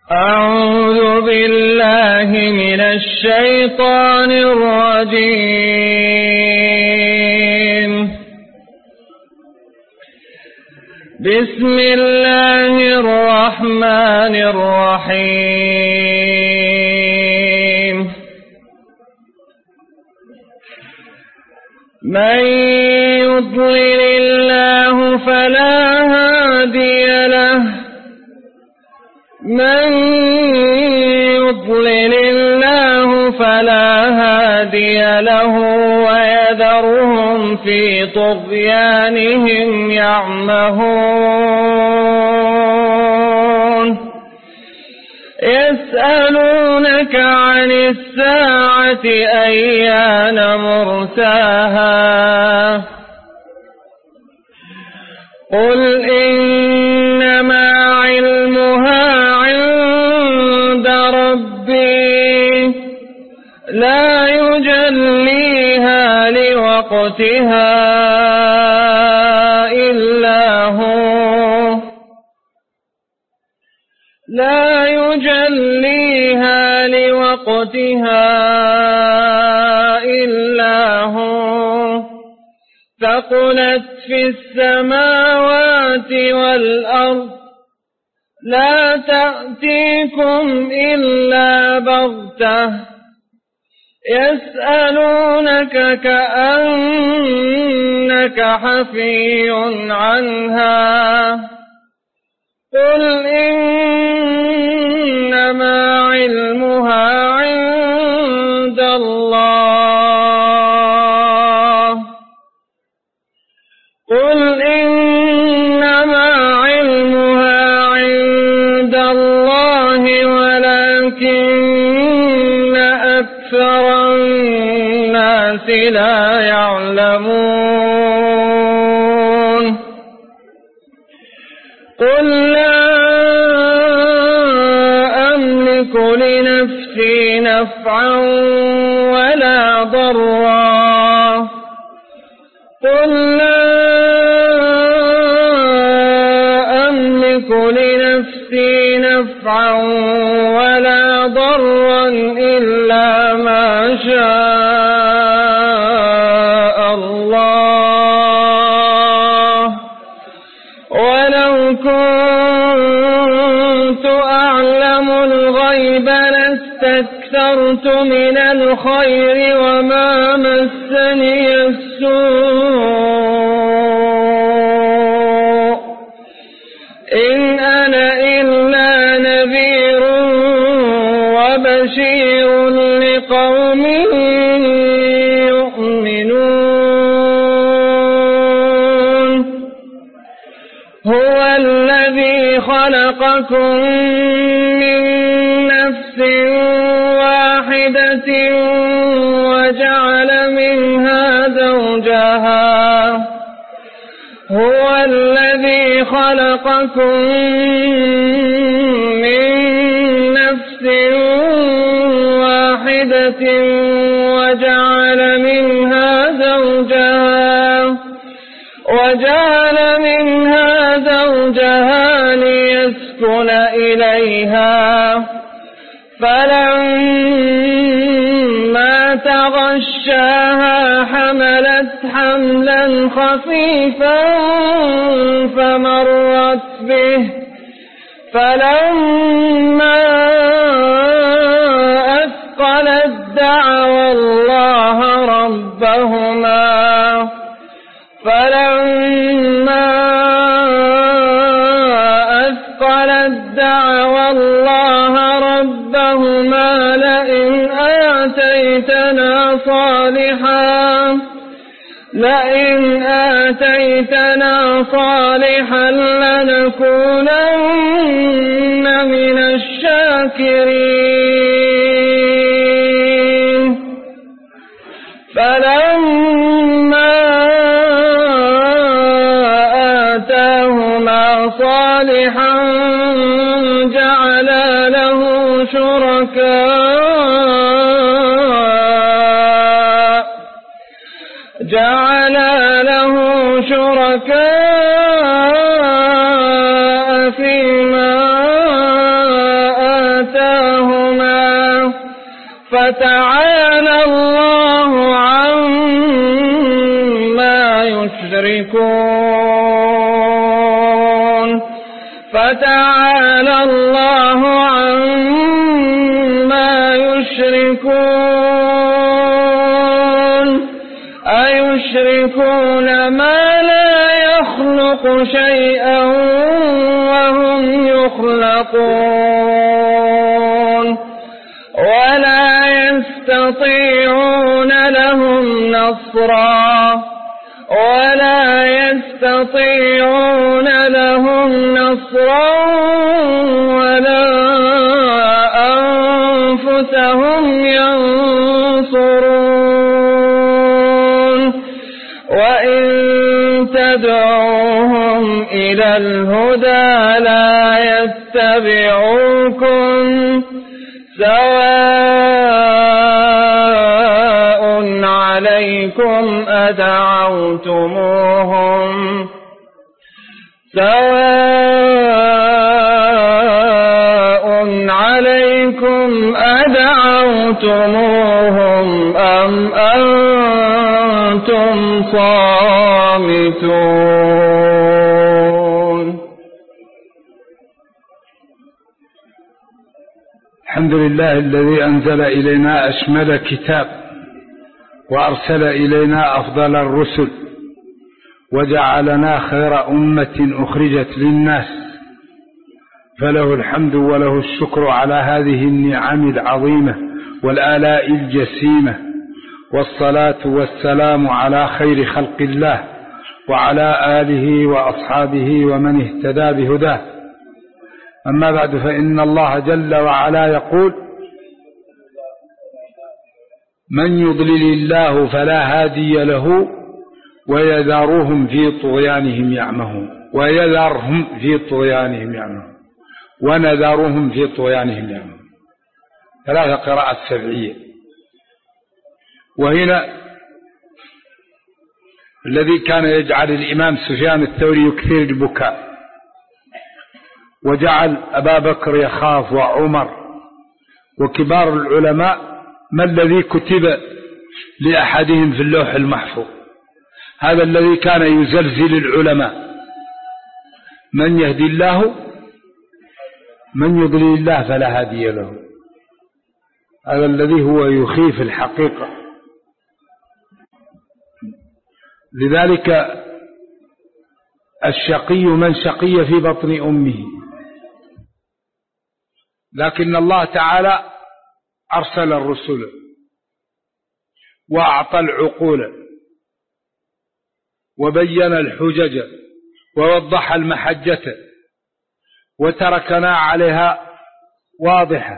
أعوذ بالله من الشيطان الرجيم. بسم الله الرحمن الرحيم. من يضلل الله فلا هادي له من يضلل الله فلا هادي له ويذرهم في طغيانهم يعمهون. يسألونك عن الساعة أيان مرساها قل إنما علمها عند ربي لا يجليها لوقتها إلا هو ثقلت في السماوات والأرض لا تأتيكم إلا بغتة يسألونك كأنك حفي عنها قل إنما علمها عند الله ولكن أكثر الناس لا يعلمون. قل لا أملك لنفسي نفعا ولا ضرا إلا ما شاء الله ولو كنت أعلم الغيب لاستكثرت من الخير وما مسني السوء إن أنا إلا نذير وبشير لقوم يؤمنون. هو الذي خلقكم من نفس واحدة وجعل منها زوجها ليسكن إليها فلما تغشاها حملت حملا خفيفا فمرت به فلما أثقلت دعوا الله ربهما لئن آتيتنا صالحا لنكونن من الشاكرين. فلما آتاهما صالحا جعلا له شركاء فيما فتعالى الله عما يشركون فتعالى الله عما يشركون أيشركون ما لا يخلق شيئا وهم يخلقون ولا يستطيعون لهم نصرا ولا أنفسهم ينصرون وإن تدعوهم إلى الهدى لا يتبعوكم سواء عليكم أدعوتموهم أم أنتم صامتون. الحمد لله الذي أنزل إلينا أشمل كتاب وأرسل إلينا أفضل الرسل وجعلنا خير أمة أخرجت للناس، فله الحمد وله الشكر على هذه النعم العظيمة والآلاء الجسيمة، والصلاة والسلام على خير خلق الله وعلى آله وأصحابه ومن اهتدى بهداه. أما بعد، فإن الله جل وعلا يقول: من يضلل الله فلا هادي له ويذرهم في طغيانهم يعمهون ونذرهم في طغيانهم يعمهون. ثلاثة قراءات سبعية. وهنا الذي كان يجعل الإمام سفيان الثوري يكثر البكاء، وجعل أبا بكر يخاف وعمر وكبار العلماء ما الذي كتب لأحدهم في اللوح المحفوظ. هذا الذي كان يزلزل العلماء: من يهدي الله من يضلل الله فلا هادي له. هذا الذي هو يخيف الحقيقة. لذلك الشقي من شقي في بطن أمه. لكن الله تعالى أرسل الرسل وأعطى العقول وبين الحجج ووضح المحجة وتركنا عليها واضحة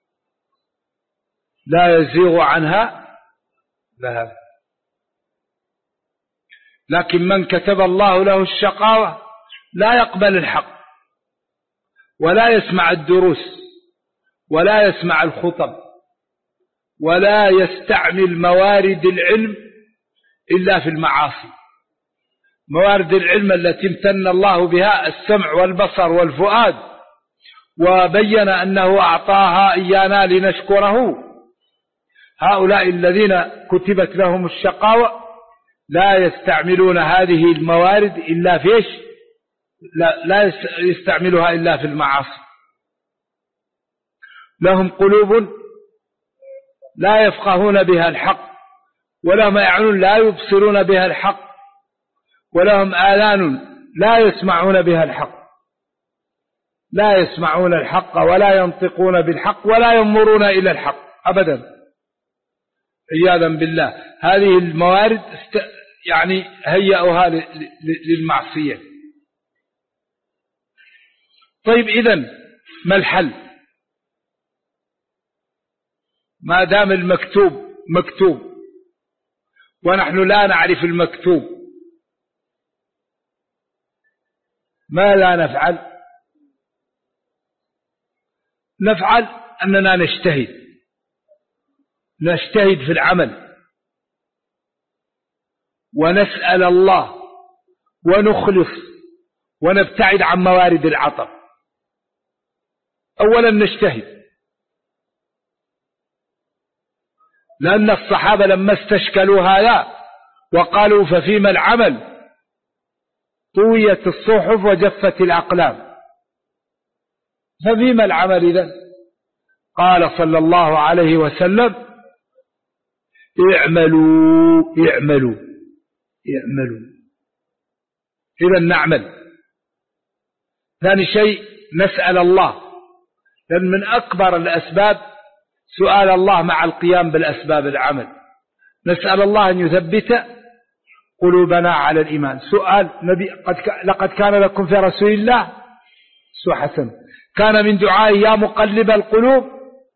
لا يزيغ عنها ذهب. لكن من كتب الله له الشقاوة لا يقبل الحق ولا يسمع الدروس ولا يسمع الخطب ولا يستعمل موارد العلم إلا في المعاصي. موارد العلم التي امتن الله بها السمع والبصر والفؤاد، وبين أنه أعطاها إيانا لنشكره. هؤلاء الذين كتبت لهم الشقاوة لا يستعملون هذه الموارد إلا في إيش؟ لا يستعملها إلا في المعاصي. لهم قلوب لا يفقهون بها الحق، ولهم أعين لا يبصرون بها الحق، ولهم آذان لا يسمعون بها الحق. لا يسمعون الحق ولا ينطقون بالحق ولا ينظرون إلى الحق أبدا، عياذا بالله. هذه الموارد يعني هيئوها للمعصية. طيب، إذن ما الحل؟ ما دام المكتوب مكتوب ونحن لا نعرف المكتوب، ما لا نفعل؟ نفعل أننا نجتهد في العمل ونسأل الله ونخلص ونبتعد عن موارد العطب. أولا نجتهد، لأن الصحابة لما استشكلوا هذا وقالوا ففيما العمل طويت الصحف وجفت الأقلام، ففيما العمل إذن؟ قال صلى الله عليه وسلم اعملوا اعملوا اعملوا. إذن نعمل. ثاني شيء نسأل الله، لأن من أكبر الأسباب سؤال الله مع القيام بالأسباب العمل. نسأل الله أن يثبت قلوبنا على الإيمان. سؤال نبي لقد كان لكم في رسول الله أسوة حسنة، كان من دعائه يا مقلب القلوب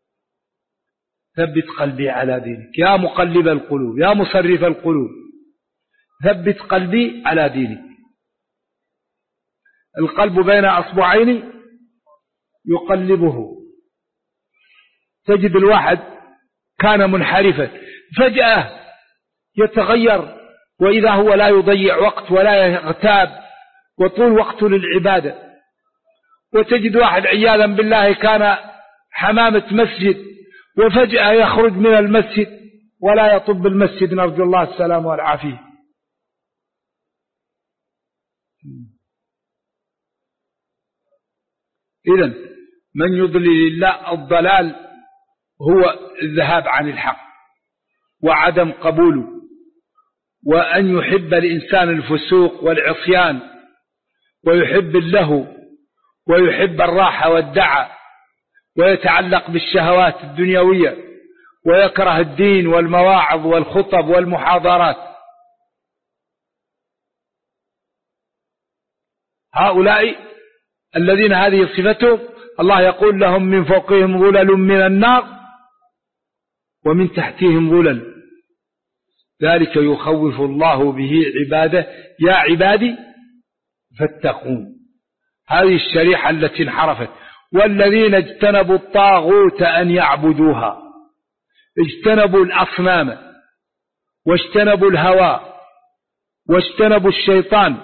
ثبت قلبي على دينك، يا مقلب القلوب يا مصرف القلوب ثبت قلبي على دينك. القلب بين أصبعين يقلبه. تجد الواحد كان منحرفا فجأة يتغير، وإذا هو لا يضيع وقت ولا يغتاب وطول وقته للعبادة. وتجد واحد عياذا بالله كان حمامة مسجد وفجأة يخرج من المسجد ولا يطب المسجد، نرجو الله السلام والعافية. إذن من يضلل الله الضلال هو الذهاب عن الحق وعدم قبوله، وأن يحب الإنسان الفسوق والعصيان ويحب اللهو ويحب الراحة والدعة ويتعلق بالشهوات الدنيوية ويكره الدين والمواعظ والخطب والمحاضرات. هؤلاء الذين هذه صفتهم الله يقول لهم من فوقهم ظلل من النار ومن تحتهم ظلل، ذلك يخوف الله به عباده يا عبادي فاتقون. هذه الشريحة التي انحرفت. والذين اجتنبوا الطاغوت أن يعبدوها، اجتنبوا الأصنام واجتنبوا الهوى واجتنبوا الشيطان.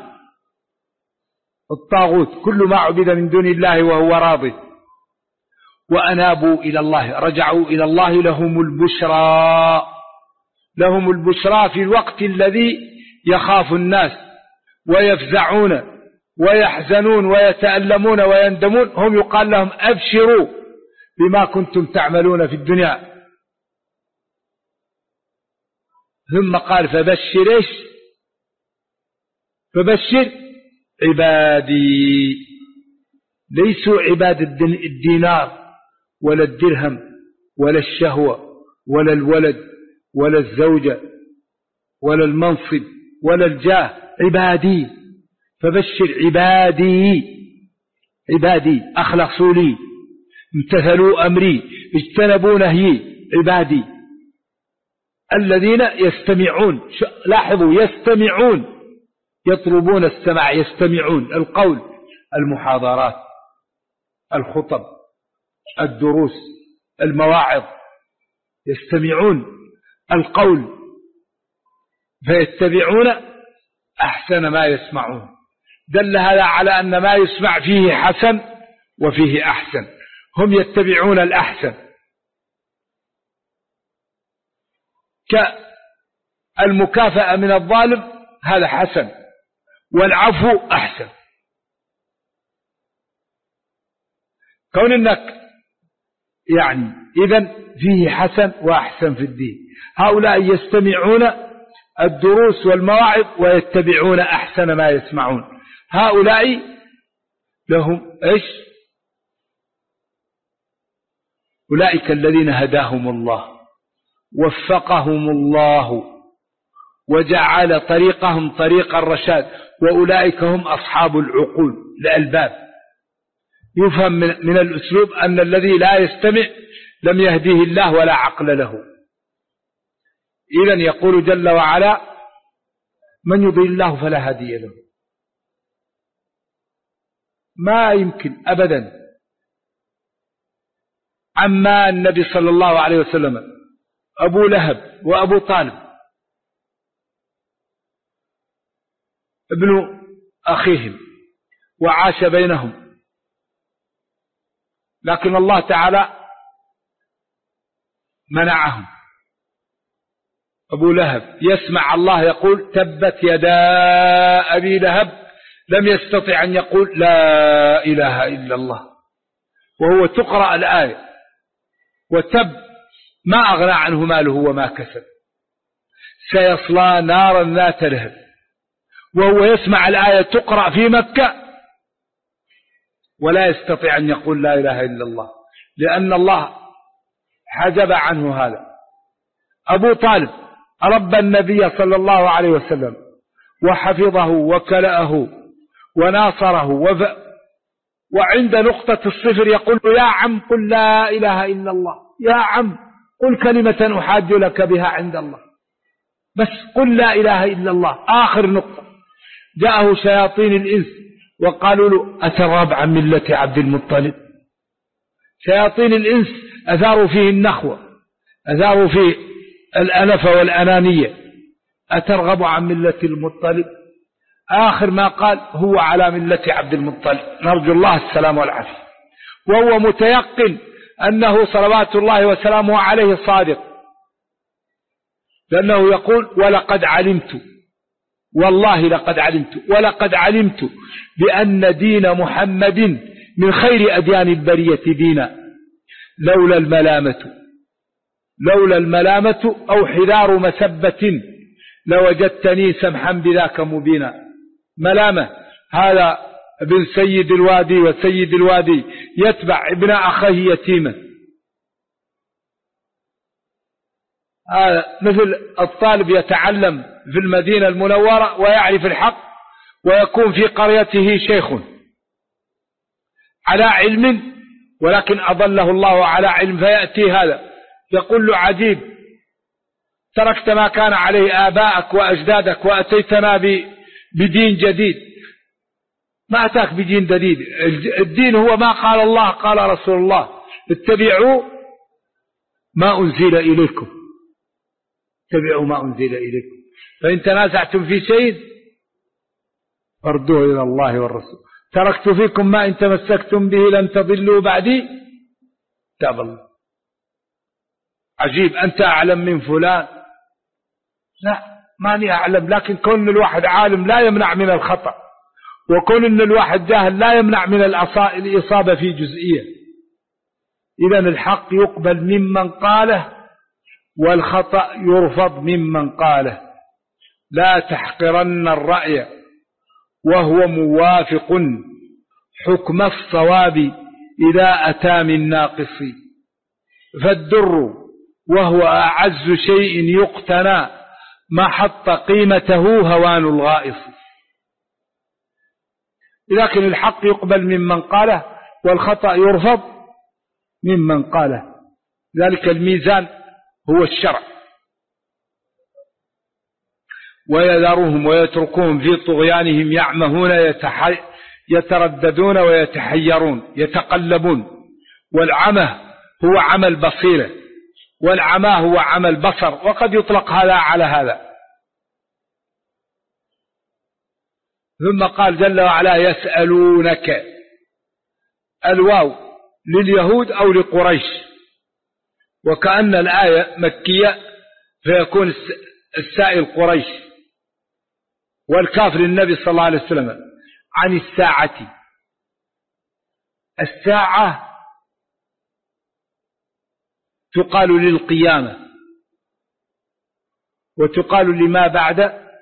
الطاغوت كل ما عبد من دون الله وهو راضي، وأنابوا إلى الله، رجعوا إلى الله، لهم البشرى. لهم البشرى في الوقت الذي يخاف الناس ويفزعون ويحزنون ويتألمون ويندمون، هم يقال لهم أبشروا بما كنتم تعملون في الدنيا. ثم قال فبشر إيش؟ فبشر عبادي، ليسوا عباد الدينار ولا الدرهم ولا الشهوة ولا الولد ولا الزوجة ولا المنصب ولا الجاه، عبادي. فبشر عبادي، عبادي أخلصوا لي، امتثلوا أمري، اجتنبوا نهيي، عبادي الذين يستمعون. لاحظوا يستمعون، يطلبون السمع، يستمعون القول، المحاضرات، الخطب، الدروس، المواعظ، يستمعون القول فيتبعون أحسن ما يسمعون. دل هذا على أن ما يسمع فيه حسن وفيه أحسن، هم يتبعون الأحسن. كالمكافأة من الظالم هذا حسن، والعفو أحسن. كون أنك يعني إذن فيه حسن وأحسن في الدين. هؤلاء يستمعون الدروس والمواعظ ويتبعون أحسن ما يسمعون. هؤلاء لهم إيش؟ أولئك الذين هداهم الله وفقهم الله وجعل طريقهم طريق الرشاد، وأولئك هم أصحاب العقول الألباب. يفهم من الأسلوب أن الذي لا يستمع لم يهديه الله ولا عقل له. إذن يقول جل وعلا من يضل الله فلا هادي له. ما يمكن أبدا. عما النبي صلى الله عليه وسلم أبو لهب وأبو طالب ابن أخيهم وعاش بينهم، لكن الله تعالى منعهم أبو لهب يسمع الله يقول تبت يدا أبي لهب، لم يستطع أن يقول لا إله إلا الله، وهو تقرأ الآية وتب ما أغنى عنه ماله وما كسب، سيصلى نارا ذات لهب، وهو يسمع الآية تقرأ في مكة ولا يستطيع أن يقول لا إله إلا الله، لأن الله حجب عنه هذا. أبو طالب رب النبي صلى الله عليه وسلم وحفظه وكلأه وناصره وعند نقطة الصفر يقول يا عم قل لا إله إلا الله، يا عم قل كلمة أحاج لك بها عند الله، بس قل لا إله إلا الله. آخر نقطة جاءه شياطين الإنس وقالوا له أترغب عن ملة عبد المطلب. شياطين الإنس أثاروا فيه النخوة، أثاروا فيه الأنف والأنانية، أترغب عن ملة المطلب. آخر ما قال هو على ملة عبد المطلب، نرجو الله السلام والعافية، وهو متيقن أنه صلوات الله وسلامه عليه صادق، لأنه يقول ولقد علمت، والله لقد علمت، ولقد علمت بأن دين محمد من خير أديان البرية دينا، لولا الملامة أو حذار مسبة لوجدتني سمحا بذاك مبينا. ملامة هذا ابن سيد الوادي، وسيد الوادي يتبع ابن أخيه يتيما، هذا مثل الطالب يتعلم في المدينة المنورة ويعرف الحق، ويكون في قريته شيخ على علم ولكن أضله الله على علم، فيأتي هذا يقول له عجيب تركت ما كان عليه آباءك وأجدادك وأتيتنا بدين جديد. ما أتاك بدين جديد، الدين هو ما قال الله قال رسول الله، اتبعوا ما أنزل إليكم، اتبعوا ما أنزل إليكم، فإن تنازعتم في شيء فردوه إلى الله والرسول، تركت فيكم ما إن تمسكتم به لن تضلوا بعدي كتاب الله. عجيب أنت أعلم من فلان، لا ماني أعلم، لكن كون الواحد عالم لا يمنع من الخطأ، وكون أن الواحد جاهل لا يمنع من الإصابة في جزئية. إذن الحق يقبل ممن قاله والخطأ يرفض ممن قاله. لا تحقرن الرأي وهو موافق حكم الصواب إذا أتى من ناقص، فالدر وهو أعز شيء يقتنى ما حط قيمته هوان الغائص. لكن الحق يقبل ممن قاله والخطأ يرفض ممن قاله، ذلك الميزان هو الشرع. ويذرهم ويتركهم في طغيانهم يعمهون يترددون ويتحيرون يتقلبون. والعمى هو عمى البصيرة، والعمى هو عمى البصر، وقد يطلق هذا على هذا. ثم قال جل وعلا يسألونك، الواو لليهود أو لقريش، وكأن الآية مكية فيكون السائل قريش، والكاف للنبي صلى الله عليه وسلم عن الساعة. الساعة تقال للقيامة، وتقال لما بعد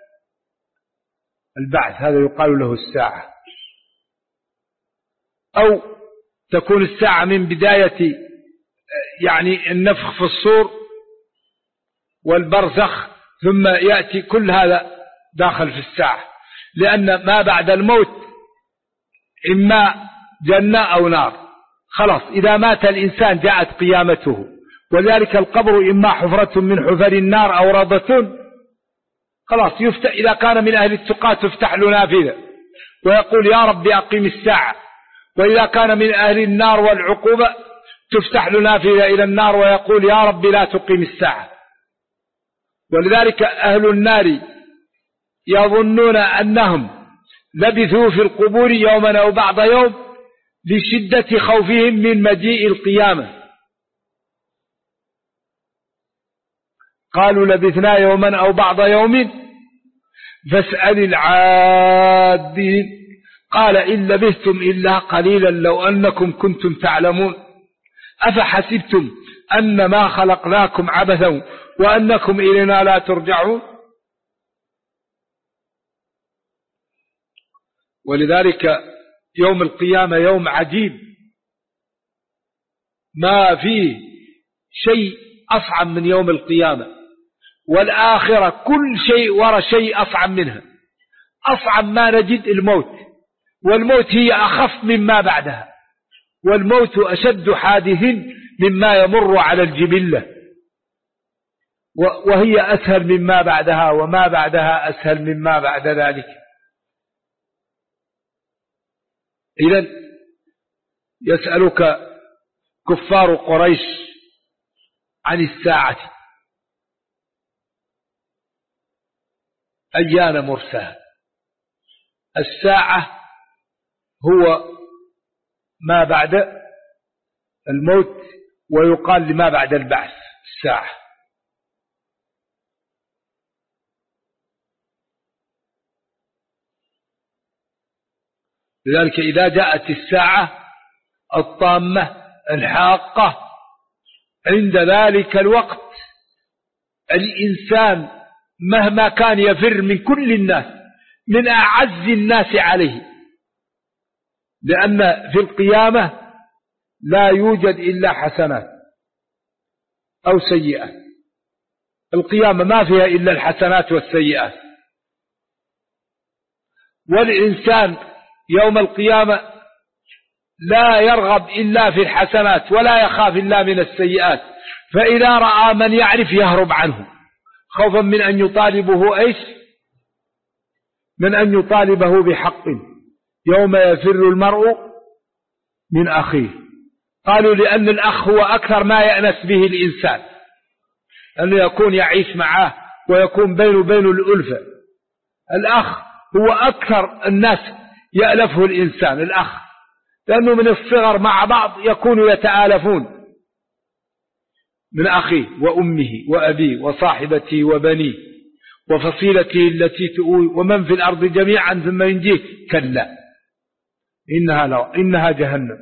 البعث، هذا يقال له الساعة. أو تكون الساعة من بداية يعني النفخ في الصور والبرزخ، ثم يأتي كل هذا داخل في الساعة، لأن ما بعد الموت إما جنة أو نار، خلاص إذا مات الإنسان جاءت قيامته. وذلك القبر إما حفرة من حفر النار أو روضة، خلاص يفتح، إذا كان من أهل التقى تفتح له نافذة ويقول يا رب أقيم الساعة، وإذا كان من أهل النار والعقوبة تفتح له نافذة إلى النار ويقول يا رب لا تقيم الساعة. ولذلك أهل النار يظنون أنهم لبثوا في القبور يوما أو بعض يوم لشدة خوفهم من مجيء القيامة، قالوا لبثنا يوما أو بعض يوم فاسأل العادين قال إن لبثتم إلا قليلا لو أنكم كنتم تعلمون أفحسبتم أنما خلقناكم عبثا وأنكم إلينا لا ترجعون. ولذلك يوم القيامة يوم عجيب ما فيه شيء أصعب من يوم القيامة، والآخرة كل شيء وراء شيء أصعب منها. أصعب ما نجد الموت، والموت هي أخف مما بعدها، والموت أشد حادث مما يمر على الجبلة، وهي أسهل مما بعدها، وما بعدها أسهل مما بعد ذلك. إذن يسألك كفار قريش عن الساعة أيان مرساها. الساعة هو ما بعد الموت، ويقال لما بعد البعث الساعة. لذلك إذا جاءت الساعة الطامة الحاقة عند ذلك الوقت الإنسان مهما كان يفر من كل الناس، من أعز الناس عليه، لأن في القيامة لا يوجد إلا حسنات أو سيئات. القيامة ما فيها إلا الحسنات والسيئات، والإنسان يوم القيامة لا يرغب إلا في الحسنات ولا يخاف إلا من السيئات، فإذا رأى من يعرف يهرب عنه خوفا من أن يطالبه إيش؟ من أن يطالبه بحق. يوم يفر المرء من أخيه. قالوا لأن الأخ هو أكثر ما يأنس به الإنسان، أنه يكون يعيش معه ويكون بينه وبين الألفة. الأخ هو أكثر الناس يألفه الإنسان، الأخ، لأنه من الصغر مع بعض يكونوا يتآلفون من أخيه وأمه وأبيه وصاحبته وبنيه وفصيلته التي تؤوي ومن في الأرض جميعا ثم ينجيه. كلا إنها جهنم.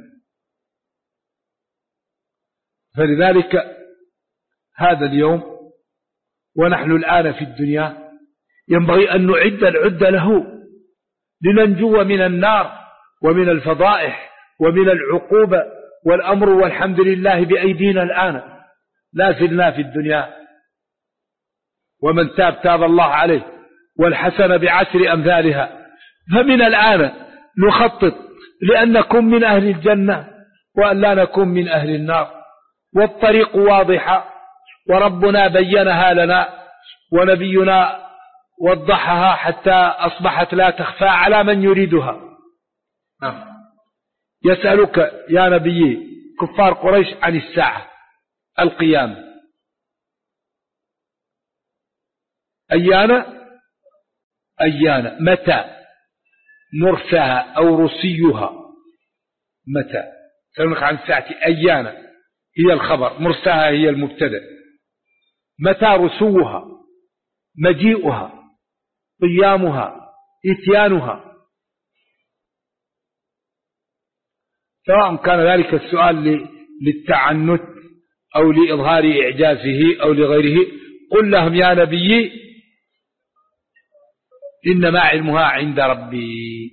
فلذلك هذا اليوم ونحن الآن في الدنيا ينبغي أن نعد العدة له لننجو من النار ومن الفضائح ومن العقوبة، والأمر والحمد لله بأيدينا الآن، لا زلنا في الدنيا. ومن تاب تاب الله عليه، والحسنة بعشر أمثالها. فمن الآن نخطط لأن نكون من أهل الجنة وأن لا نكون من أهل النار. والطريق واضحة، وربنا بينها لنا، ونبينا وضحها حتى أصبحت لا تخفى على من يريدها. يسألك يا نبي كفار قريش عن الساعة القيامة أيانا متى مرساها أو رسيها. متى سألونك عن الساعة أيانا هي الخبر، مرساها هي المبتدأ. متى رسوها؟ مجيئها، قيامها، إتيانها. سواء كان ذلك السؤال للتعنت أو لإظهار إعجازه أو لغيره. قل لهم يا نبي إنما علمها عند ربي.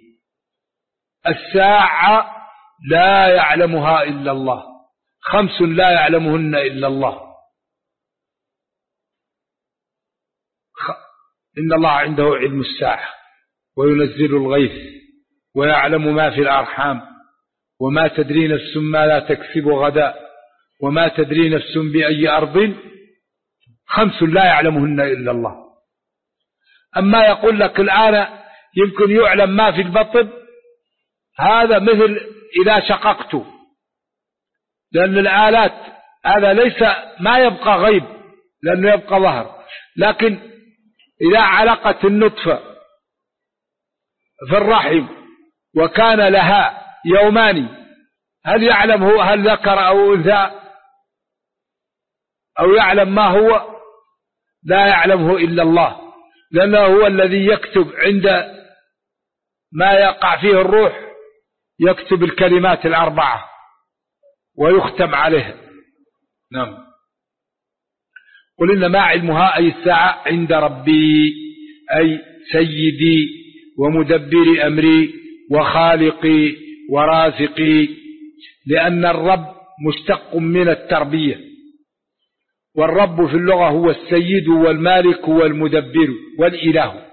الساعة لا يعلمها إلا الله، 5 لا يعلمهن إلا الله. إن الله عنده علم الساعة وينزل الغيث ويعلم ما في الأرحام وما تدري نفس ما لا تكسب غدا وما تدري نفس بأي أرض. 5 لا يعلمهن إلا الله. أما يقول لك الآن يمكن يعلم ما في البطن، هذا مثل إذا شققت، لأن الآلات هذا ليس ما يبقى غيب لأنه يبقى ظهر. لكن إذا علقت النطفة في الرحم وكان لها يومان، هل يعلم هو هل ذكر أو أنثى، أو يعلم ما هو؟ لا يعلمه إلا الله، لأنه هو الذي يكتب عند ما يقع فيه الروح، يكتب الكلمات الأربعة ويختم عليها. نعم. قل إنما علمها أي الساعة عند ربي، أي سيدي ومدبر أمري وخالقي ورازقي، لأن الرب مشتق من التربية، والرب في اللغة هو السيد والمالك والمدبر والإله.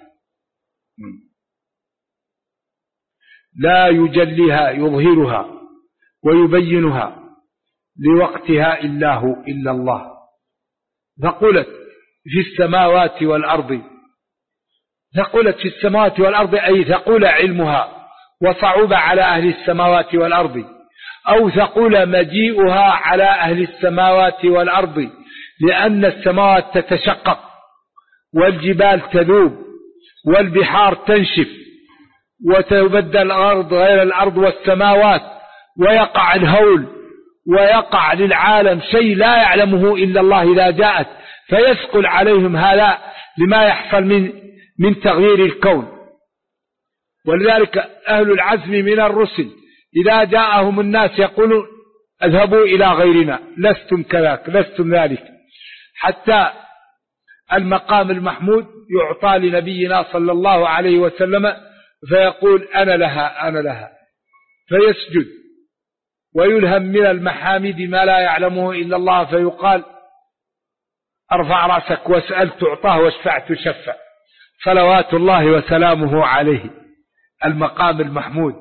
لا يجليها يظهرها ويبينها لوقتها إلا هو إلا الله. ثقلت في السماوات والأرض، ثقلت في السماوات والأرض أي ثقل علمها وصعب على أهل السماوات والأرض، أو ثقل مجيئها على أهل السماوات والأرض، لأن السماوات تتشقق والجبال تذوب والبحار تنشف وتبدل الأرض غير الأرض والسماوات، ويقع الهول ويقع للعالم شيء لا يعلمه إلا الله إذا جاءت، فيثقل عليهم هذا لما يحصل من تغيير الكون. ولذلك أهل العزم من الرسل إذا جاءهم الناس يقولون اذهبوا إلى غيرنا، لستم كذاك لستم ذلك، حتى المقام المحمود يعطى لنبينا صلى الله عليه وسلم فيقول أنا لها أنا لها، فيسجد ويلهم من المحامد ما لا يعلمه إلا الله، فيقال ارفع رأسك واسأل تعطاه واشفع تشفع، صلوات الله وسلامه عليه، المقام المحمود.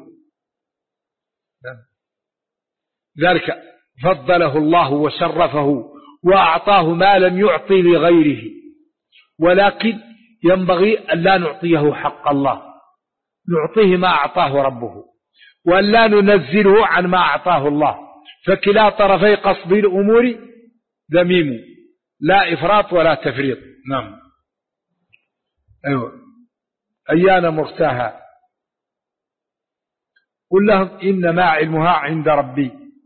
ذلك فضله الله وشرفه وأعطاه ما لم يعطي لغيره، ولكن ينبغي أن لا نعطيه حق الله، نعطيه ما أعطاه ربه، وأن لا ننزله عن ما أعطاه الله، فكلا طرفي قصد الأمور ذميم، لا إفراط ولا تفريط. نعم. أيوة. أيان مرساها قل لهم إنما علمها عند ربي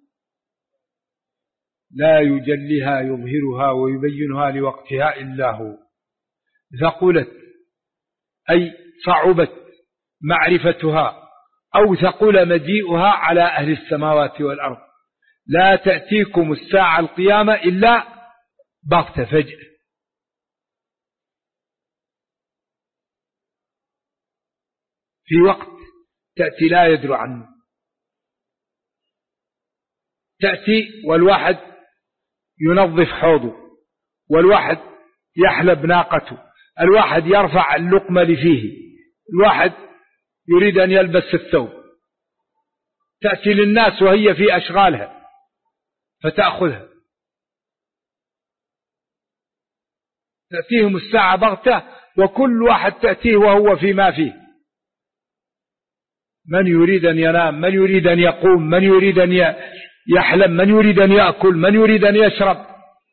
لا يجليها يظهرها ويبينها لوقتها إلا هو. ثقلت أي صعبت معرفتها، أو ثقل مجيئها على أهل السماوات والأرض. لا تأتيكم الساعة القيامة إلا بغتة فجأة، في وقت تأتي لا يدري عنه، تأتي والواحد ينظف حوضه، والواحد يحلب ناقته، الواحد يرفع اللقمة لفيه، الواحد يريد أن يلبس الثوب، تأتي للناس وهي في أشغالها فتأخذها، تأتيهم الساعة بغتة، وكل واحد تأتيه وهو فيما فيه، من يريد أن ينام، من يريد أن يقوم، من يريد أن يحلم، من يريد أن يأكل، من يريد أن يشرب.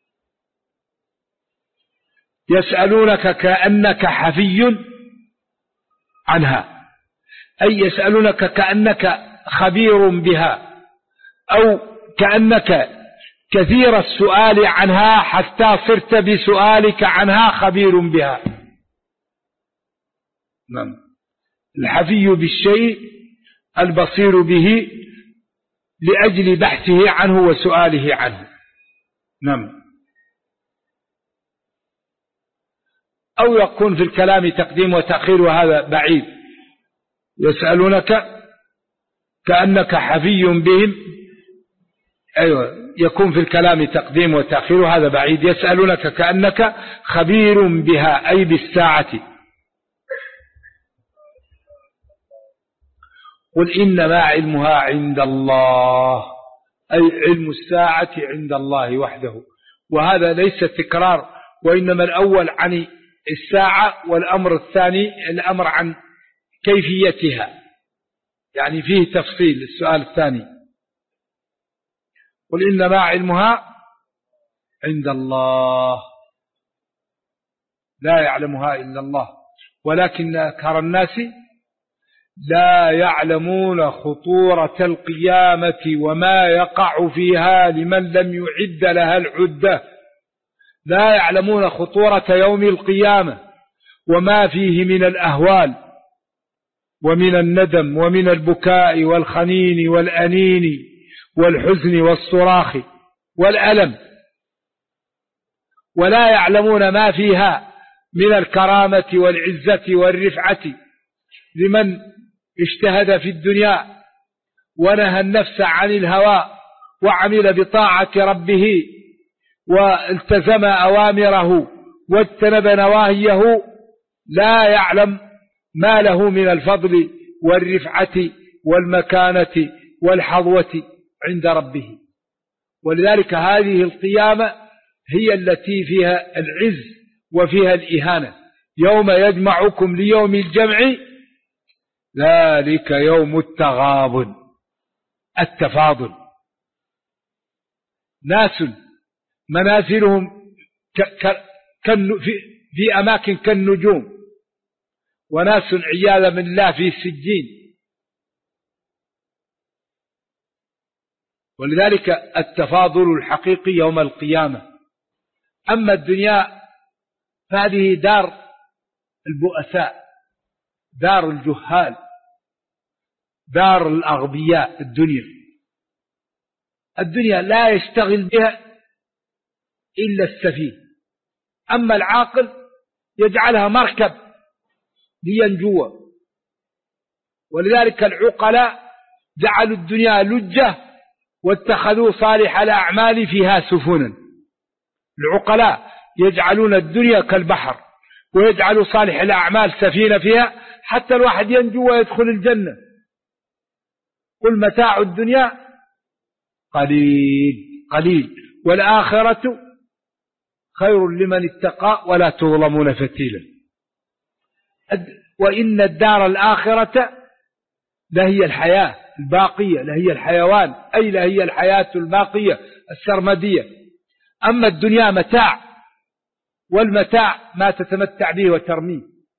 يسألونك كأنك حفي عنها، أي يسألونك كأنك خبير بها، أو كأنك كثير السؤال عنها حتى صرت بسؤالك عنها خبير بها. نعم. الحفي بالشيء البصير به لأجل بحثه عنه وسؤاله عنه. نعم. أو يكون في الكلام تقديم وتأخير، وهذا بعيد. يسألونك كأنك حفي بهم، أيوة، يكون في الكلام تقديم وتأخير، وهذا بعيد. يسألونك كأنك خبير بها أي بالساعة. قل إنما علمها عند الله، أي علم الساعة عند الله وحده، وهذا ليس تكرار، وإنما الأول عن الساعة، والأمر الثاني الأمر عن كيفيتها، يعني فيه تفصيل. السؤال الثاني قل إنما علمها عند الله، لا يعلمها إلا الله، ولكن أكثر الناس لا يعلمون خطورة القيامة وما يقع فيها لمن لم يعد لها العدة، لا يعلمون خطورة يوم القيامة وما فيه من الأهوال ومن الندم ومن البكاء والخنين والأنين والحزن والصراخ والألم، ولا يعلمون ما فيها من الكرامة والعزة والرفعة لمن اجتهد في الدنيا ونهى النفس عن الهوى وعمل بطاعة ربه والتزم أوامره واجتنب نواهيه، لا يعلم ما له من الفضل والرفعة والمكانة والحظوة عند ربه. ولذلك هذه القيامة هي التي فيها العز وفيها الإهانة. يوم يجمعكم ليوم الجمع ذلك يوم التغابن، التفاضل. ناس منازلهم في أماكن كالنجوم، وناس عياذا بالله في السجين. ولذلك التفاضل الحقيقي يوم القيامة. أما الدنيا فهذه دار البؤساء، دار الجهال، دار الأغبياء. الدنيا لا يشتغل بها إلا السفيه، أما العاقل يجعلها مركب لينجو. ولذلك العقلاء جعلوا الدنيا لجة واتخذوا صالح الأعمال فيها سفنا. العقلاء يجعلون الدنيا كالبحر ويجعلوا صالح الأعمال سفينة فيها حتى الواحد ينجو ويدخل الجنة. قل متاع الدنيا قليل قليل والآخرة خير لمن اتقى ولا تظلمون فتيلا. وإن الدار الآخرة لهي الحياة الباقية، لهي الحيوان، أي لهي الحياة الباقية السرمدية. أما الدنيا متاع، والمتاع ما تتمتع به وترميه.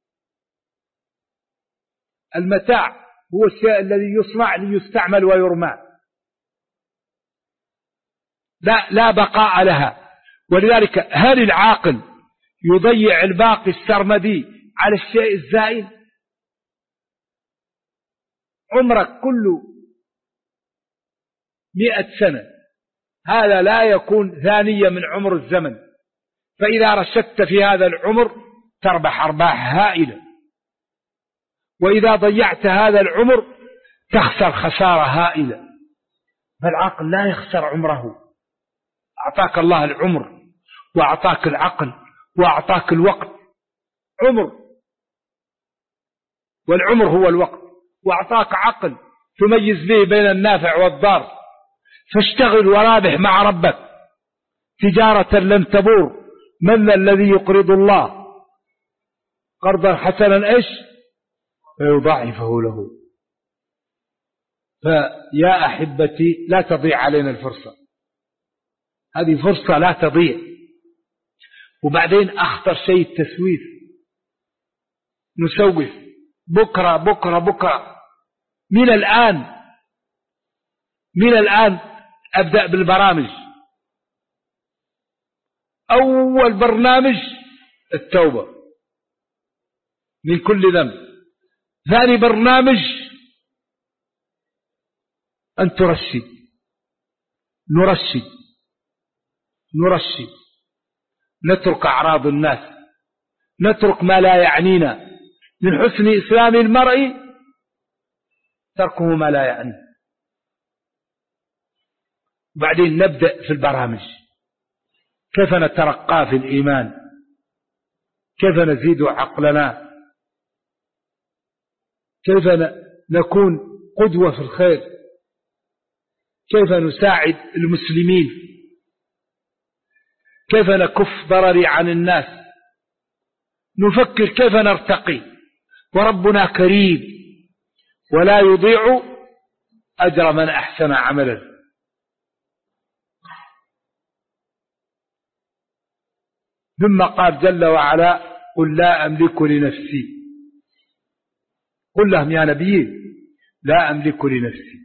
المتاع هو الشيء الذي يصنع ليستعمل ويرمى، لا بقاء لها. ولذلك هل العاقل يضيع الباقي السرمدي على الشيء الزائل؟ عمرك كله 100 سنة، هذا لا يكون ثانية من عمر الزمن، فإذا رشدت في هذا العمر تربح أرباح هائلة، وإذا ضيعت هذا العمر تخسر خسارة هائلة. فالعاقل لا يخسر عمره. أعطاك الله العمر وأعطاك العقل وأعطاك الوقت، عمر، والعمر هو الوقت، وأعطاك عقل تميز به بين النافع والضار، فاشتغل ورابح مع ربك تجارة لن تبور. من الذي يقرض الله قرضا حسنا ايش فيضاعفه له. فيا أحبتي لا تضيع علينا الفرصة، هذه فرصة لا تضيع. وبعدين أخطر شيء التسويف، نسوف بكرة بكرة بكرة. من الآن أبدأ بالبرامج. أول برنامج التوبة من كل ذنب، ثاني برنامج أن نرشد، نترك أعراض الناس، نترك ما لا يعنينا. من حسن إسلام المرء تركه ما لا يعنيه. بعدين نبدأ في البرامج، كيف نترقى في الإيمان، كيف نزيد عقلنا، كيف نكون قدوة في الخير، كيف نساعد المسلمين، كيف نكف ضرري عن الناس، نفكر كيف نرتقي. وربنا كريم ولا يضيع أجر من أحسن عملا. ثم قال جل وعلا قل لا أملك لنفسي، قل لهم يا نبي لا أملك لنفسي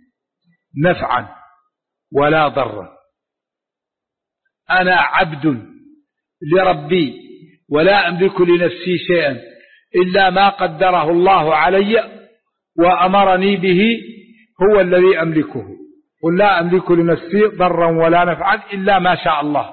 نفعا ولا ضرا، أنا عبد لربي ولا أملك لنفسي شيئا إلا ما قدره الله علي وأمرني به هو الذي أملكه. قل لا أملك لنفسي ضرا ولا نفعا إلا ما شاء الله.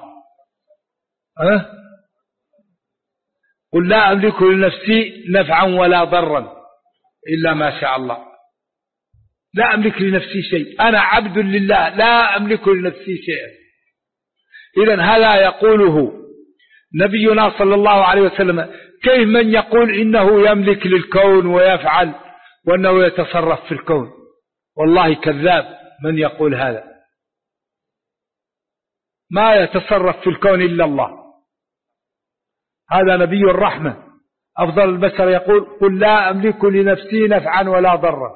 قل لا أملك لنفسي نفعا ولا ضرا إلا ما شاء الله. لا أملك لنفسي شيء، أنا عبد لله لا أملك لنفسي شيئا. إذن هذا يقوله نبينا صلى الله عليه وسلم. كيف من يقول إنه يملك للكون ويفعل وأنه يتصرف في الكون؟ والله كذاب من يقول هذا. ما يتصرف في الكون إلا الله. هذا نبي الرحمة أفضل البشر يقول قل لا أملك لنفسي نفعا ولا ضرا.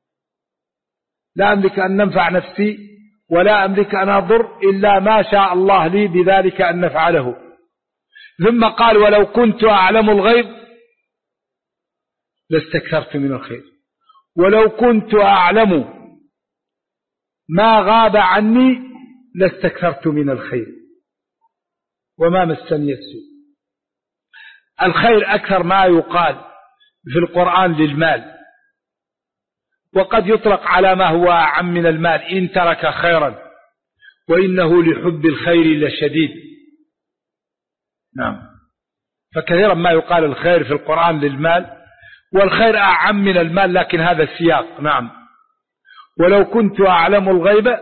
لا أملك أن ننفع نفسي ولا أملك أن أضر إلا ما شاء الله لي بذلك أن نفعله. ثم قال ولو كنت أعلم الغيب لاستكثرت من الخير. ولو كنت أعلم ما غاب عني لاستكثرت من الخير وما مسني السوء. الخير أكثر ما يقال في القرآن للمال، وقد يطلق على ما هو أعم من المال إن ترك خيرا وإنه لحب الخير لشديد. نعم، فكثيرا ما يقال الخير في القرآن للمال، والخير أعم من المال، لكن هذا السياق. نعم، ولو كنت أعلم الغيب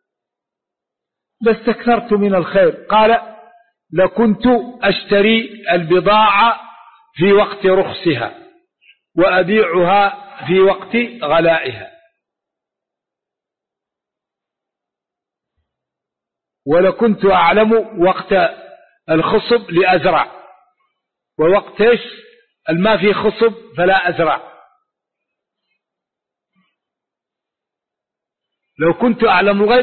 لاستكثرت من الخير. قال لكنت أشتري البضاعة في وقت رخصها وأبيعها في وقت غلائها. ولكنت أعلم وقت الخصب لأزرع، ووقت إيش الماء في خصب فلا أزرع. لو كنت أعلم الغيب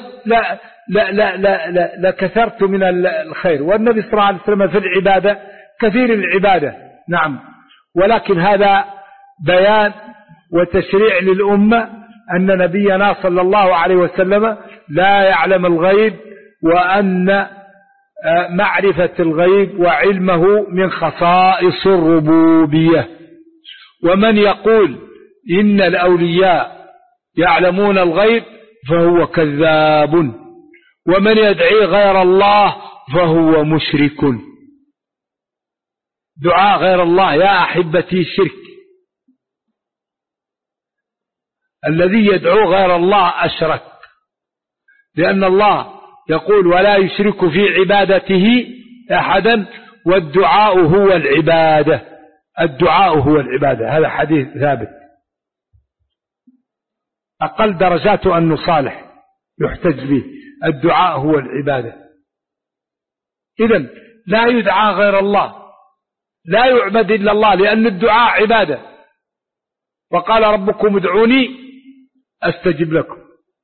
لا كثرت من الخير. والنبي صلى الله عليه وسلم في العبادة كثير العبادة. نعم، ولكن هذا بيان وتشريع للأمة أن نبينا صلى الله عليه وسلم لا يعلم الغيب، وأن معرفة الغيب وعلمه من خصائص الربوبية. ومن يقول إن الأولياء يعلمون الغيب فهو كذاب، ومن يدعي غير الله فهو مشرك. دعاء غير الله يا أحبتي شرك. الذي يدعو غير الله أشرك، لأن الله يقول ولا يشرك في عبادته أحدا، والدعاء هو العبادة. الدعاء هو العبادة، هذا حديث ثابت. أقل درجاته أنه صالح يحتج به. الدعاء هو العبادة. إذن لا يدعى غير الله، لا يعبد إلا الله، لأن الدعاء عبادة. وقال ربكم ادعوني أستجب لكم.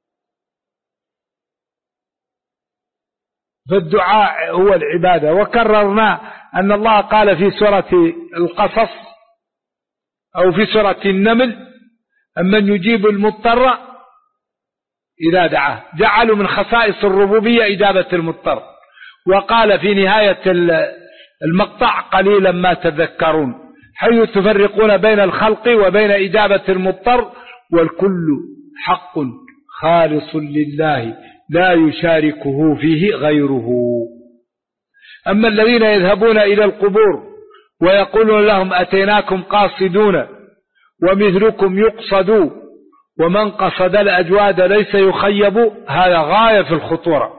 فالدعاء هو العبادة. وكررنا أن الله قال في سورة القصص أو في سورة النمل أمن يجيب المضطر إذا دعاه. جعلوا من خصائص الربوبية إجابة المضطر. وقال في نهاية المقطع قليلا ما تذكرون، حيث تفرقون بين الخلق وبين إجابة المضطر، والكل حق خالص لله لا يشاركه فيه غيره. أما الذين يذهبون إلى القبور ويقولون لهم أتيناكم قاصدون ومثلكم يقصد ومن قصد الأجواد ليس يخيب، هذا غاية في الخطورة.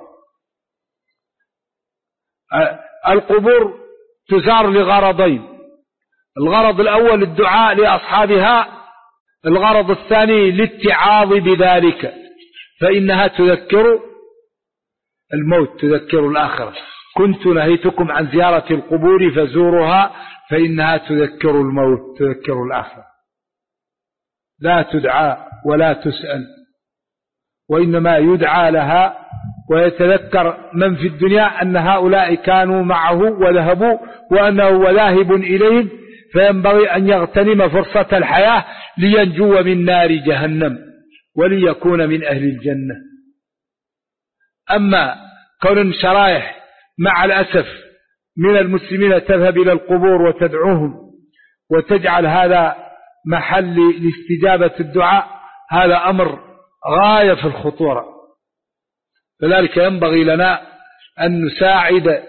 القبور تزار لغرضين: الغرض الأول الدعاء لأصحابها، الغرض الثاني الاتعاظ بذلك، فإنها تذكر الموت، تذكر الآخرة. كنت نهيتكم عن زيارة القبور فزورها فإنها تذكر الموت، تذكر الآخرة. لا تدعى ولا تسأل، وإنما يدعى لها ويتذكر من في الدنيا أن هؤلاء كانوا معه وذهبوا وأنه ذاهب إليهم، فينبغي أن يغتنم فرصة الحياة لينجو من نار جهنم وليكون من أهل الجنة. أما كون شرائح مع الأسف من المسلمين تذهب إلى القبور وتدعوهم وتجعل هذا محل لاستجابة الدعاء، هذا أمر غاية في الخطورة. فذلك ينبغي لنا أن نساعد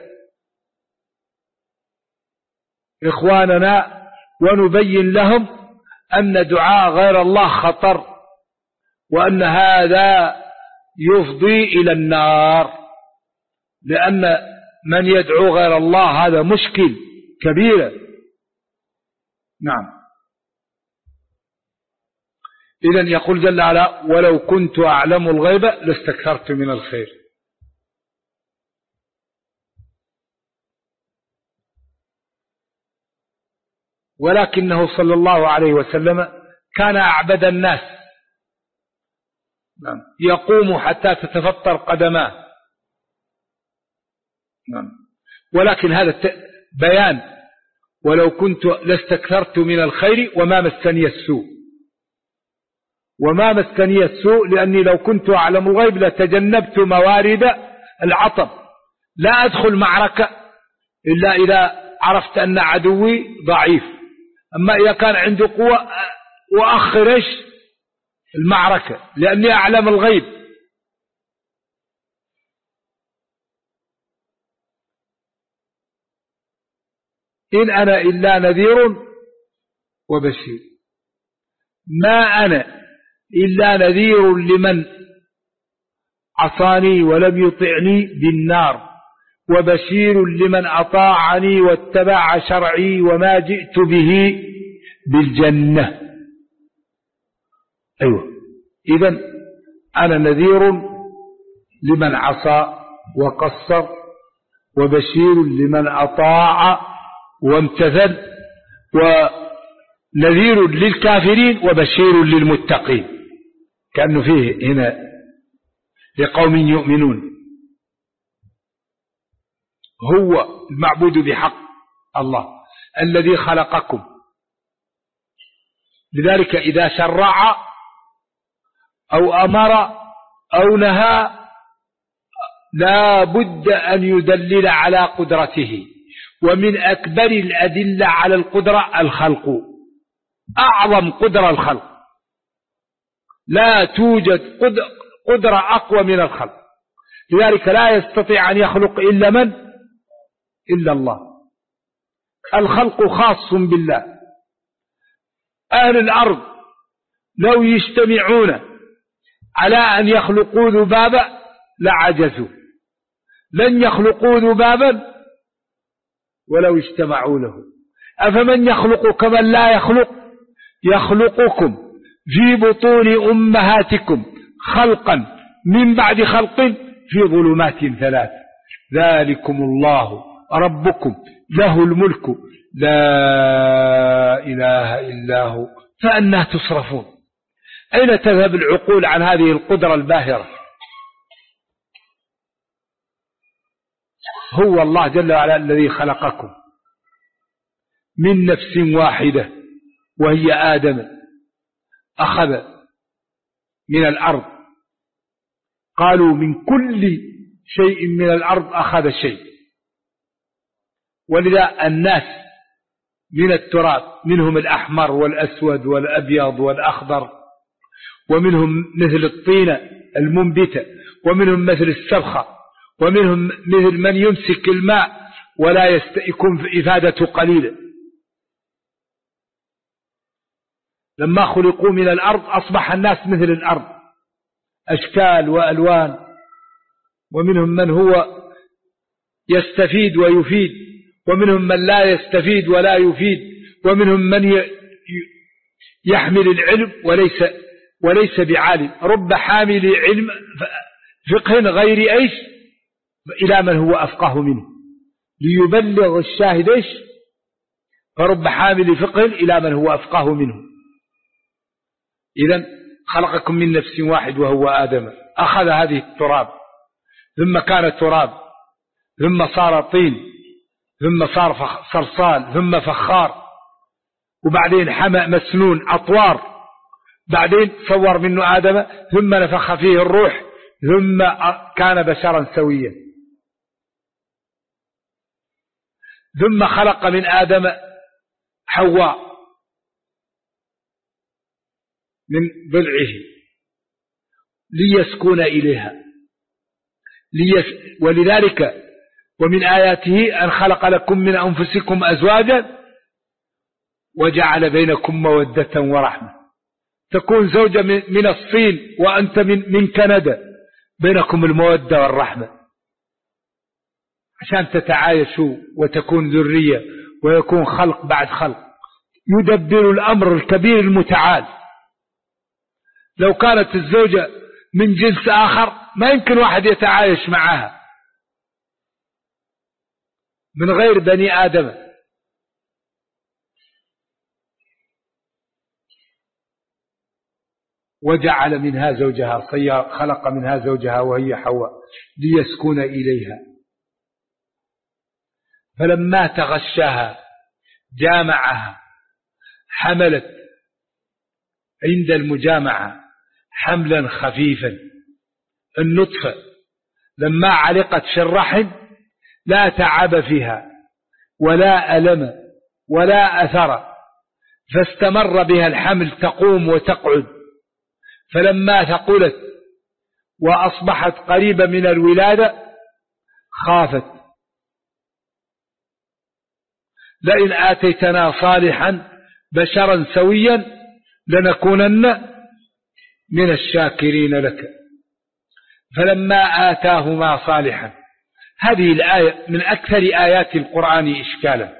إخواننا ونبين لهم أن دعاء غير الله خطر، وأن هذا يفضي إلى النار، لأن من يدعو غير الله هذا مشكل كبير. نعم. إذن يقول جل وعلا: ولو كنت أعلم الغيب لاستكثرت من الخير. ولكنه صلى الله عليه وسلم كان أعبد الناس، يقوم حتى تتفطر قدماه، ولكن هذا بيان: ولو كنت لاستكثرت من الخير وما مسني السوء. وما مسني السوء لأني لو كنت أعلم الغيب لتجنبت موارد العطب، لا أدخل معركة إلا إذا عرفت أن عدوي ضعيف، أما إذا كان عندي قوة وأخر المعركة لأني أعلم الغيب. إن أنا إلا نذير وبشير، ما أنا إلا نذير لمن عصاني ولم يطعني بالنار، وبشير لمن أطاعني واتبع شرعي وما جئت به بالجنة. أيوة، إذن أنا نذير لمن عصى وقصر، وبشير لمن أطاع وامتثل، ونذير للكافرين وبشير للمتقين، كأنه فيه هنا لقوم يؤمنون. هو المعبود بحق الله الذي خلقكم، لذلك إذا شرع أو أمر أو نهى لا بد أن يدلل على قدرته. ومن أكبر الأدلة على القدرة الخلق، أعظم قدرة الخلق، لا توجد قدرة أقوى من الخلق، لذلك لا يستطيع أن يخلق إلا من؟ إلا الله. الخلق خاص بالله. أهل الأرض لو يجتمعون على أن يخلقوا ذبابا لعجزوا، لن يخلقوا ذبابا ولو اجتمعوا له. أفمن يخلق كمن لا يخلق؟ يخلقكم في بطون أمهاتكم خلقا من بعد خلق في ظلمات ثلاث، ذلكم الله ربكم له الملك لا إله إلا هو فأنى تصرفون. أين تذهب العقول عن هذه القدرة الباهرة؟ هو الله جل وعلا الذي خلقكم من نفس واحدة وهي آدم، أخذ من الأرض، قالوا من كل شيء من الأرض أخذ شيء، ولذا الناس من التراب منهم الأحمر والأسود والأبيض والأخضر، ومنهم مثل الطينة المنبتة، ومنهم مثل السبخة، ومنهم مثل من يمسك الماء ولا يكون إفادته قليلة. لما خلقوا من الأرض أصبح الناس مثل الأرض، أشكال وألوان، ومنهم من هو يستفيد ويفيد، ومنهم من لا يستفيد ولا يفيد، ومنهم من يحمل العلم وليس بعالم. رب حامل علم فقه غير إيش إلى من هو أفقه منه ليبلغ الشاهد إيش، فرب حامل فقه إلى من هو أفقه منه. إذن خلقكم من نفس واحد وهو آدم، أخذ هذه التراب، ثم كان تراب، ثم صار طين، ثم صار صلصال، ثم فخار، وبعدين حمأ مسنون أطوار، بعدين صور منه آدم، ثم نفخ فيه الروح، ثم كان بشرا سويا. ثم خلق من آدم حواء من ضلعه ليسكن إليها ولذلك ومن آياته أن خلق لكم من أنفسكم أزواجا وجعل بينكم مودة ورحمة. تكون زوجة من الصين وأنت من كندا، بينكم المودة والرحمة عشان تتعايشوا وتكون ذرية ويكون خلق بعد خلق. يدبر الأمر الكبير المتعال. لو كانت الزوجة من جنس آخر ما يمكن واحد يتعايش معها من غير بني آدم. وجعل منها زوجها، خلق منها زوجها وهي حواء ليسكن إليها. فلما تغشاها جامعها، حملت عند المجامعة حملا خفيفا. النطفة لما علقت في الرحم لا تعب فيها ولا ألم ولا أثر، فاستمر بها الحمل تقوم وتقعد. فلما ثقلت وأصبحت قريبة من الولادة خافت: لئن آتيتنا صالحا بشرا سويا لنكونن من الشاكرين لك. فلما آتاهما صالحا، هذه الآية من أكثر آيات القرآن إشكالا،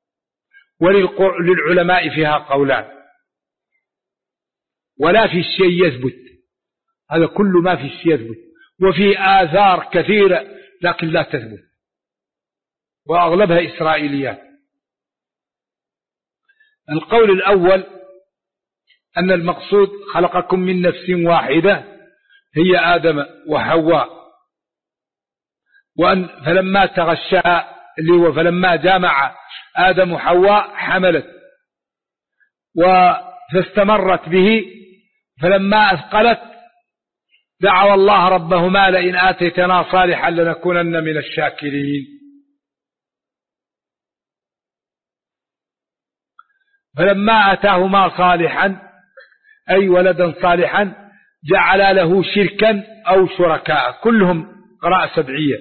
وللعلماء فيها قولان، ولا في الشيء يثبت. هذا كل ما في الشيء يثبت، وفي آثار كثيرة لكن لا تثبت، وأغلبها إسرائيليات. القول الأول أن المقصود خلقكم من نفس واحدة هي آدم وحواء، فلما تغشاها اللي هو فلما جامع آدم وحواء حملت فاستمرت به. فلما أثقلت دعوا الله ربهما لئن آتيتنا صالحا لنكونن من الشاكرين. فلما آتاهما صالحا أي ولدا صالحا جعل له شركا أو شركاء، كلهم قراءة سبعية.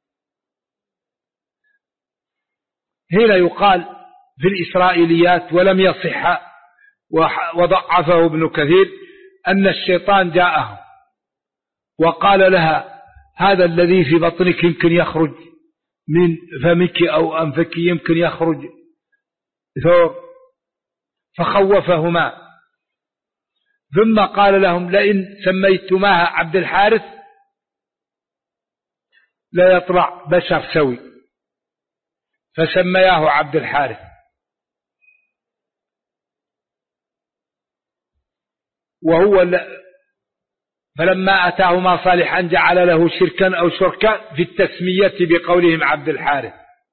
هنا يقال في الإسرائيليات ولم يصح وضعفه ابن كثير أن الشيطان جاءه وقال لها: هذا الذي في بطنك يمكن يخرج من فمك أو أنفك، يمكن يخرج ثور، فخوفهما. ثم قال لهم: لئن سميتماها عبد الحارث لا يطلع بشر سوي، فسمياه عبد الحارث. فلما أتاهما صالحا جعل له شركا أو شركا في التسمية بقولهم عبد الحارث،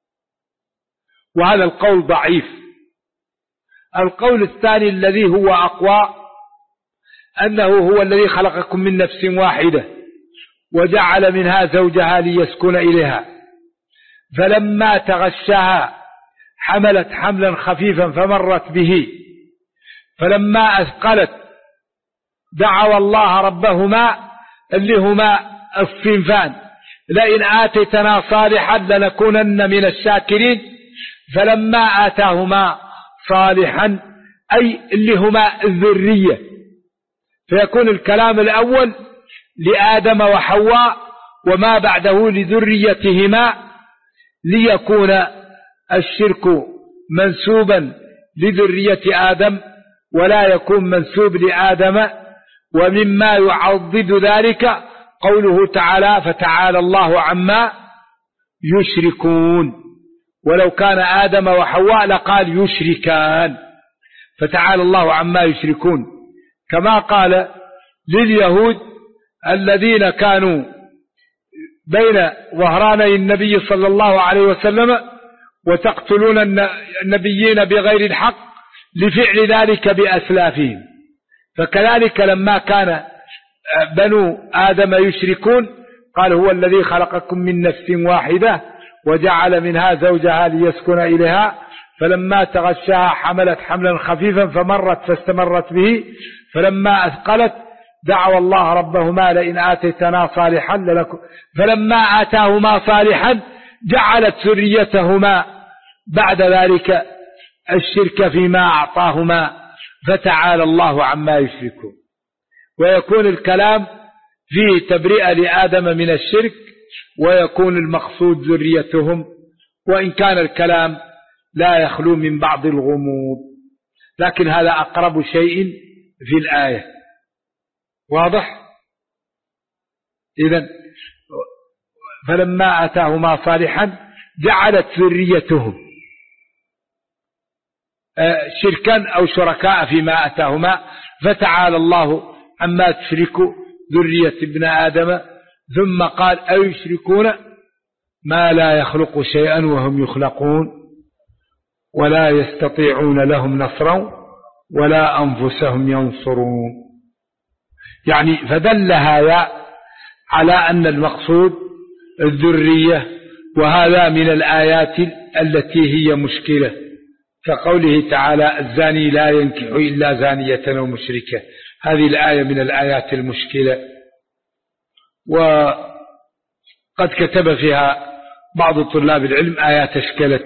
وهذا القول ضعيف. القول الثاني الذي هو أقوى أنه هو الذي خلقكم من نفس واحدة وجعل منها زوجها ليسكن إليها، فلما تغشاها حملت حملا خفيفا فمرت به، فلما أثقلت دعوا الله ربهما اللي هما الصنفان لئن آتيتنا صالحا لنكونن من الشاكرين. فلما آتاهما صالحا أي اللي هما الذرية، فيكون الكلام الأول لآدم وحواء وما بعده لذريتهما، ليكون الشرك منسوبا لذرية آدم ولا يكون منسوب لآدم. ومما يعضد ذلك قوله تعالى: فتعالى الله عما يشركون. ولو كان آدم وحواء لقال يشركان، فتعالى الله عما يشركون. كما قال لليهود الذين كانوا بين ظهراني النبي صلى الله عليه وسلم وتقتلون النبيين بغير الحق لفعل ذلك بأسلافهم، فكذلك لما كان بنو آدم يشركون قال: هو الذي خلقكم من نفس واحدة وجعل منها زوجها ليسكن إليها فلما تغشاها حملت حملا خفيفا فمرت فاستمرت به فلما أثقلت دعوا الله ربهما لئن آتيتنا صالحا لنكن فلما آتاهما صالحا جعلت ذريتهما بعد ذلك الشرك فيما أعطاهما فتعالى الله عما يشركون. ويكون الكلام فيه تبرئة لآدم من الشرك ويكون المقصود ذريتهم، وإن كان الكلام لا يخلو من بعض الغموض، لكن هذا أقرب شيء في الآية. واضح؟ إذن فلما آتاهما صالحا جعلت ذريتهم شركا أو شركاء فيما آتاهما فتعالى الله عما تشرك ذرية ابن آدم. ثم قال أيشركون ما لا يخلق شيئا وهم يخلقون ولا يستطيعون لهم نصرا ولا أنفسهم ينصرون. يعني فدل هذا على أن المقصود الذرية، وهذا من الآيات التي هي مشكلة، كقوله تعالى الزاني لا ينكح إلا زانية أو مشركة. هذه الآية من الآيات المشكلة، وقد كتب فيها بعض طلاب العلم آيات اشكلت،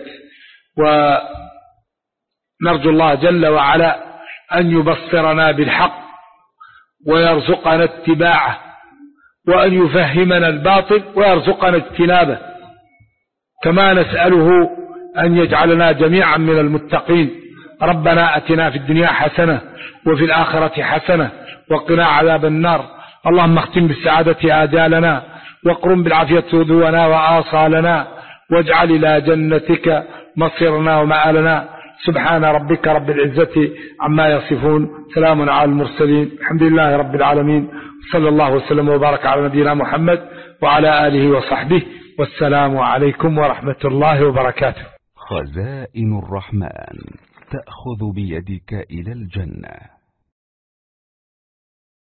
ونرجو الله جل وعلا أن يبصرنا بالحق ويرزقنا اتباعه، وأن يفهمنا الباطل ويرزقنا اجتنابه، كما نسأله أن يجعلنا جميعا من المتقين. ربنا أتنا في الدنيا حسنة وفي الآخرة حسنة وقنا عذاب النار. اللهم اختم بالسعادة آجالنا واقرم بالعافية ذونا وآصالنا واجعل إلى جنتك مصيرنا ومآلنا. سبحان ربك رب العزة عما يصفون، سلام على المرسلين، الحمد لله رب العالمين، صلى الله وسلم وبارك على نبينا محمد وعلى آله وصحبه، والسلام عليكم ورحمة الله وبركاته. خزائن الرحمن تأخذ بيدك إلى الجنة.